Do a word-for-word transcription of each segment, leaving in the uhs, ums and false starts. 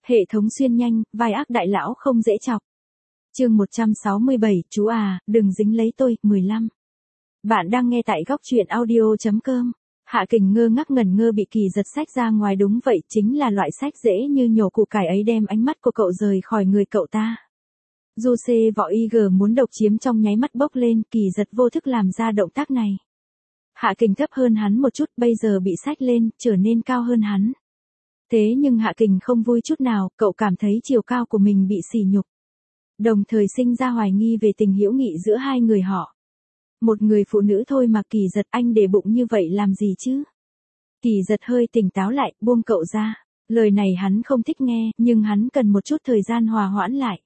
Hệ thống xuyên nhanh, vai ác đại lão không dễ chọc. Chương một trăm sáu mươi bảy, chú à, đừng dính lấy tôi, mười lăm. Bạn đang nghe tại góc truyện audio chấm com. Hạ Kình ngơ ngác ngẩn ngơ bị Kỳ giật sách ra ngoài, đúng vậy, chính là loại sách dễ như nhổ củ cải ấy, đem ánh mắt của cậu rời khỏi người cậu ta. Du xê võ y gờ muốn độc chiếm trong nháy mắt bốc lên, Kỳ giật vô thức làm ra động tác này. Hạ Kình thấp hơn hắn một chút, bây giờ bị sách lên, trở nên cao hơn hắn. Thế nhưng Hạ Kình không vui chút nào, cậu cảm thấy chiều cao của mình bị sỉ nhục. Đồng thời sinh ra hoài nghi về tình hữu nghị giữa hai người họ. Một người phụ nữ thôi mà Kỳ giật, anh để bụng như vậy làm gì chứ? Kỳ giật hơi tỉnh táo lại, buông cậu ra. Lời này hắn không thích nghe, nhưng hắn cần một chút thời gian hòa hoãn lại.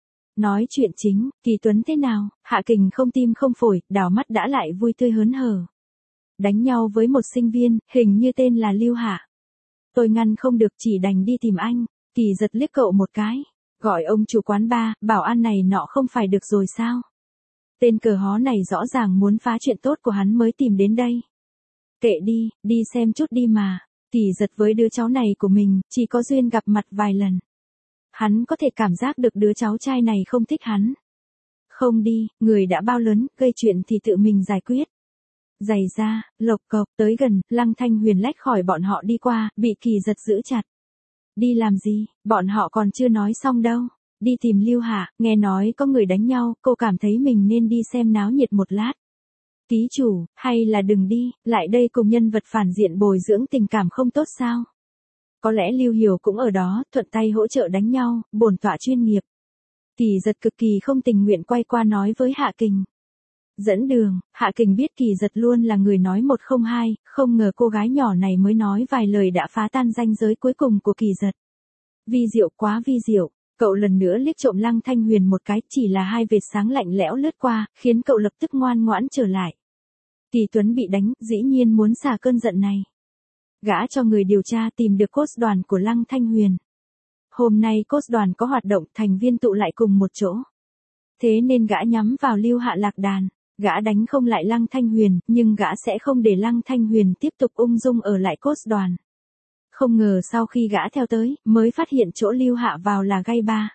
Nói chuyện chính, Kỳ Tuấn thế nào? Hạ Kình không tim không phổi, đảo mắt đã lại vui tươi hớn hở. Đánh nhau với một sinh viên, hình như tên là Lưu Hạ. Tôi ngăn không được, chỉ đành đi tìm anh. Kỳ giật liếc cậu một cái. Gọi ông chủ quán bar, bảo ăn này nọ không phải được rồi sao? Tên cờ hó này rõ ràng muốn phá chuyện tốt của hắn mới tìm đến đây. Kệ đi, đi xem chút đi mà. Kỳ giật với đứa cháu này của mình, chỉ có duyên gặp mặt vài lần. Hắn có thể cảm giác được đứa cháu trai này không thích hắn. Không đi, người đã bao lớn, gây chuyện thì tự mình giải quyết. Giày ra, lộc cộc, tới gần, Lăng Thanh Huyền lách khỏi bọn họ đi qua, bị Kỳ giật giữ chặt. Đi làm gì, bọn họ còn chưa nói xong đâu. Đi tìm Lưu Hạ, nghe nói có người đánh nhau, cô cảm thấy mình nên đi xem náo nhiệt một lát. Ký chủ, hay là đừng đi, lại đây cùng nhân vật phản diện bồi dưỡng tình cảm không tốt sao? Có lẽ Lưu Hiểu cũng ở đó, thuận tay hỗ trợ đánh nhau, bổn tọa chuyên nghiệp. Kỳ giật cực kỳ không tình nguyện quay qua nói với Hạ Kình. Dẫn đường, Hạ Kình biết Kỳ giật luôn là người nói một không hai, không ngờ cô gái nhỏ này mới nói vài lời đã phá tan ranh giới cuối cùng của Kỳ giật. Vi diệu quá vi diệu, cậu lần nữa liếc trộm Lăng Thanh Huyền một cái, chỉ là hai vệt sáng lạnh lẽo lướt qua, khiến cậu lập tức ngoan ngoãn trở lại. Kỳ Tuấn bị đánh, dĩ nhiên muốn xả cơn giận này. Gã cho người điều tra tìm được cốt đoàn của Lăng Thanh Huyền. Hôm nay cốt đoàn có hoạt động, thành viên tụ lại cùng một chỗ. Thế nên gã nhắm vào Lưu Hạ lạc đàn. Gã đánh không lại Lăng Thanh Huyền, nhưng gã sẽ không để Lăng Thanh Huyền tiếp tục ung dung ở lại cốt đoàn. Không ngờ sau khi gã theo tới, mới phát hiện chỗ Lưu Hạ vào là gai ba.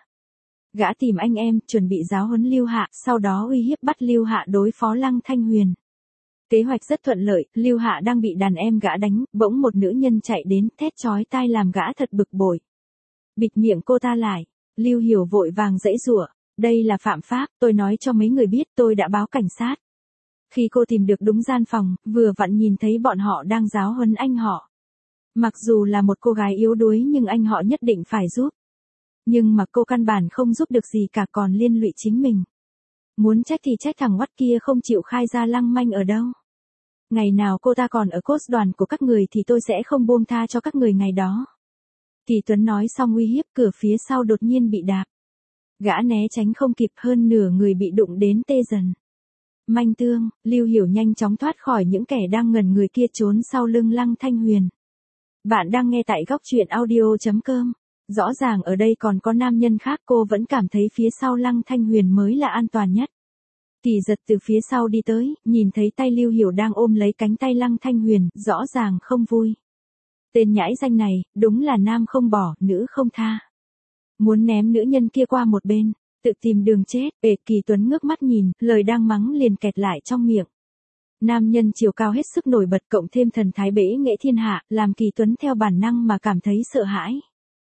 Gã tìm anh em, chuẩn bị giáo huấn Lưu Hạ, sau đó uy hiếp bắt Lưu Hạ đối phó Lăng Thanh Huyền. Kế hoạch rất thuận lợi, Lưu Hạ đang bị đàn em gã đánh, bỗng một nữ nhân chạy đến, thét chói tai làm gã thật bực bội. Bịt miệng cô ta lại, Lưu Hiểu vội vàng giãy giụa. Đây là phạm pháp, tôi nói cho mấy người biết, tôi đã báo cảnh sát. Khi cô tìm được đúng gian phòng, vừa vặn nhìn thấy bọn họ đang giáo huấn anh họ. Mặc dù là một cô gái yếu đuối nhưng anh họ nhất định phải giúp. Nhưng mà cô căn bản không giúp được gì cả, còn liên lụy chính mình. Muốn trách thì trách thằng oắt kia không chịu khai ra Lăng Manh ở đâu. Ngày nào cô ta còn ở cốt đoàn của các người thì tôi sẽ không buông tha cho các người ngày đó. Kỳ Tuấn nói xong uy hiếp, cửa phía sau đột nhiên bị đạp. Gã né tránh không kịp, hơn nửa người bị đụng đến tê dần. Manh tương, Lưu Hiểu nhanh chóng thoát khỏi những kẻ đang ngẩn người kia, trốn sau lưng Lăng Thanh Huyền. Bạn đang nghe tại góc truyện audio chấm com. Rõ ràng ở đây còn có nam nhân khác, cô vẫn cảm thấy phía sau Lăng Thanh Huyền mới là an toàn nhất. Kỳ giật từ phía sau đi tới, nhìn thấy tay Lưu Hiểu đang ôm lấy cánh tay Lăng Thanh Huyền, rõ ràng không vui. Tên nhãi danh này, đúng là nam không bỏ, nữ không tha. Muốn ném nữ nhân kia qua một bên, tự tìm đường chết. Ê, Kỳ Tuấn ngước mắt nhìn, lời đang mắng liền kẹt lại trong miệng. Nam nhân chiều cao hết sức nổi bật, cộng thêm thần thái bể nghệ thiên hạ, làm Kỳ Tuấn theo bản năng mà cảm thấy sợ hãi.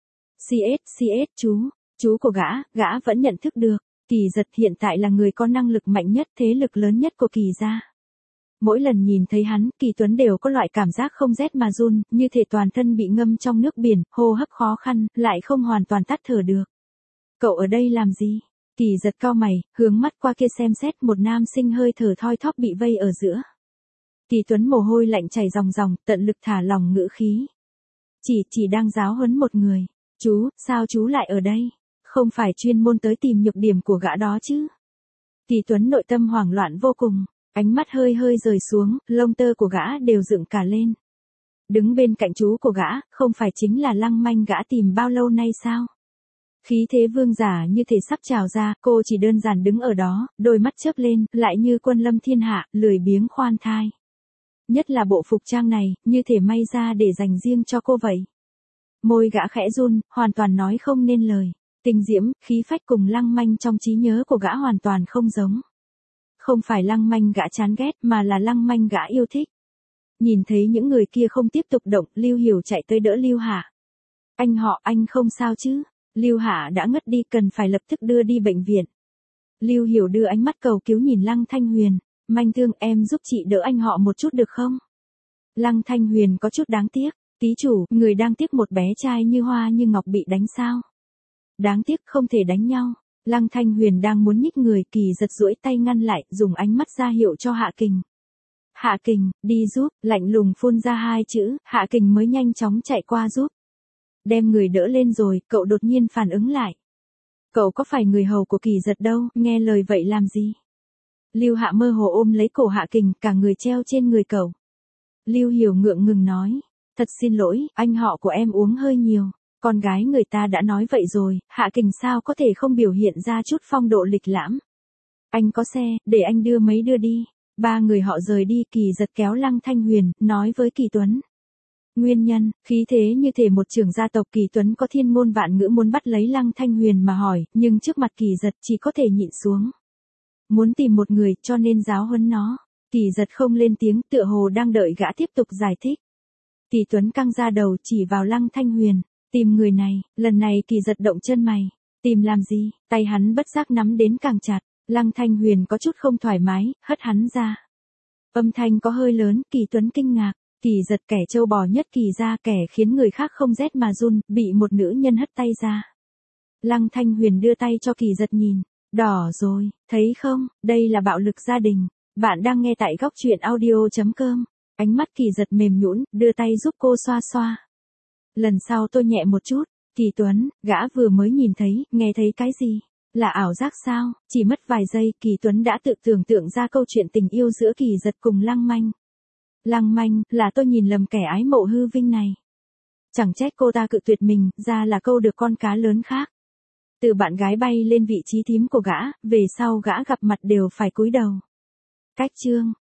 xê ét, xê ét chú, chú của gã, gã vẫn nhận thức được. Kỳ giật hiện tại là người có năng lực mạnh nhất, thế lực lớn nhất của Kỳ gia. Mỗi lần nhìn thấy hắn, Kỳ Tuấn đều có loại cảm giác không rét mà run, như thể toàn thân bị ngâm trong nước biển, hô hấp khó khăn, lại không hoàn toàn tắt thở được. Cậu ở đây làm gì? Kỳ giật cau mày, hướng mắt qua kia xem xét, một nam sinh hơi thở thoi thóp bị vây ở giữa. Kỳ Tuấn mồ hôi lạnh chảy ròng ròng, tận lực thả lỏng ngữ khí. Chỉ, chỉ đang giáo huấn một người. Chú, sao chú lại ở đây? Không phải chuyên môn tới tìm nhược điểm của gã đó chứ? Kỳ Tuấn nội tâm hoảng loạn vô cùng. Ánh mắt hơi hơi rời xuống, lông tơ của gã đều dựng cả lên. Đứng bên cạnh chú của gã, không phải chính là Lăng Manh gã tìm bao lâu nay sao? Khí thế vương giả như thể sắp trào ra, cô chỉ đơn giản đứng ở đó, đôi mắt chớp lên, lại như quân lâm thiên hạ, lười biếng khoan thai. Nhất là bộ phục trang này, như thể may ra để dành riêng cho cô vậy. Môi gã khẽ run, hoàn toàn nói không nên lời. Tình diễm, khí phách cùng Lăng Manh trong trí nhớ của gã hoàn toàn không giống. Không phải Lăng Manh gã chán ghét mà là Lăng Manh gã yêu thích. Nhìn thấy những người kia không tiếp tục động, Lưu Hiểu chạy tới đỡ Lưu Hạ. Anh họ, anh không sao chứ? Lưu Hạ đã ngất đi, cần phải lập tức đưa đi bệnh viện. Lưu Hiểu đưa ánh mắt cầu cứu nhìn Lăng Thanh Huyền. Manh Thương, em giúp chị đỡ anh họ một chút được không? Lăng Thanh Huyền có chút đáng tiếc. Tí chủ, người đang tiếc một bé trai như hoa như ngọc bị đánh sao? Đáng tiếc không thể đánh nhau. Lăng Thanh Huyền đang muốn nhích người, Kỳ Giật duỗi tay ngăn lại, dùng ánh mắt ra hiệu cho Hạ Kình. Hạ Kình, đi giúp, lạnh lùng phun ra hai chữ, Hạ Kình mới nhanh chóng chạy qua giúp. Đem người đỡ lên rồi, cậu đột nhiên phản ứng lại. Cậu có phải người hầu của Kỳ Giật đâu, nghe lời vậy làm gì? Lưu Hạ mơ hồ ôm lấy cổ Hạ Kình, cả người treo trên người cậu. Lưu Hiểu ngượng ngừng nói, thật xin lỗi, anh họ của em uống hơi nhiều. Con gái người ta đã nói vậy rồi, Hạ Kình sao có thể không biểu hiện ra chút phong độ lịch lãm. Anh có xe, để anh đưa mấy đưa đi. Ba người họ rời đi, Kỳ Giật kéo Lăng Thanh Huyền, nói với Kỳ Tuấn. Nguyên nhân, khí thế như thể một trưởng gia tộc. Kỳ Tuấn có thiên ngôn vạn ngữ muốn bắt lấy Lăng Thanh Huyền mà hỏi, nhưng trước mặt Kỳ Giật chỉ có thể nhịn xuống. Muốn tìm một người, cho nên giáo huấn nó. Kỳ Giật không lên tiếng, tựa hồ đang đợi gã tiếp tục giải thích. Kỳ Tuấn căng ra đầu chỉ vào Lăng Thanh Huyền. Tìm người này, lần này Kỳ Giật động chân mày. Tìm làm gì? Tay hắn bất giác nắm đến càng chặt. Lăng Thanh Huyền có chút không thoải mái, hất hắn ra. Âm thanh có hơi lớn, Kỳ Tuấn kinh ngạc. Kỳ Giật kẻ trâu bò nhất Kỳ ra, kẻ khiến người khác không rét mà run, bị một nữ nhân hất tay ra. Lăng Thanh Huyền đưa tay cho Kỳ Giật nhìn. Đỏ rồi, thấy không, đây là bạo lực gia đình. Bạn đang nghe tại góc truyện audio chấm com. Ánh mắt Kỳ Giật mềm nhũn, đưa tay giúp cô xoa xoa. Lần sau tôi nhẹ một chút. Kỳ Tuấn, gã vừa mới nhìn thấy, nghe thấy cái gì? Là ảo giác sao? Chỉ mất vài giây, Kỳ Tuấn đã tự tưởng tượng ra câu chuyện tình yêu giữa Kỳ Giật cùng Lăng Manh. Lăng Manh, là tôi nhìn lầm kẻ ái mộ hư vinh này. Chẳng trách cô ta cự tuyệt mình, ra là câu được con cá lớn khác. Từ bạn gái bay lên vị trí thím của gã, về sau gã gặp mặt đều phải cúi đầu. Cách chương.